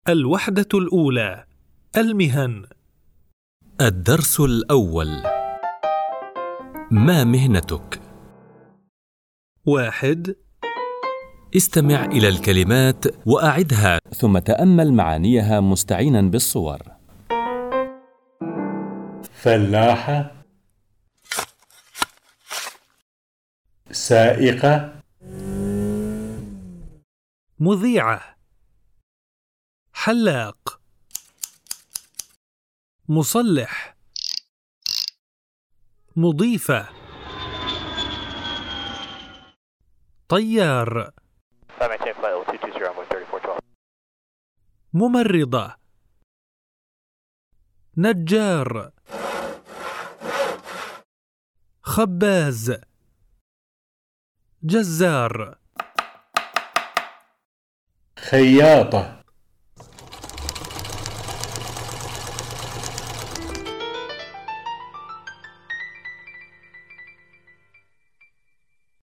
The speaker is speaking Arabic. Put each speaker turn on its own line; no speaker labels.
الوحدة الأولى: المهن.
الدرس الأول: ما مهنتك؟
1.
استمع إلى الكلمات وأعدها ثم تأمل معانيها مستعينا بالصور.
فلاحة، سائقة،
مذيعة، حلاق، مصلح، مضيفة، طيار، ممرضة، نجار، خباز، جزار،
خياطة.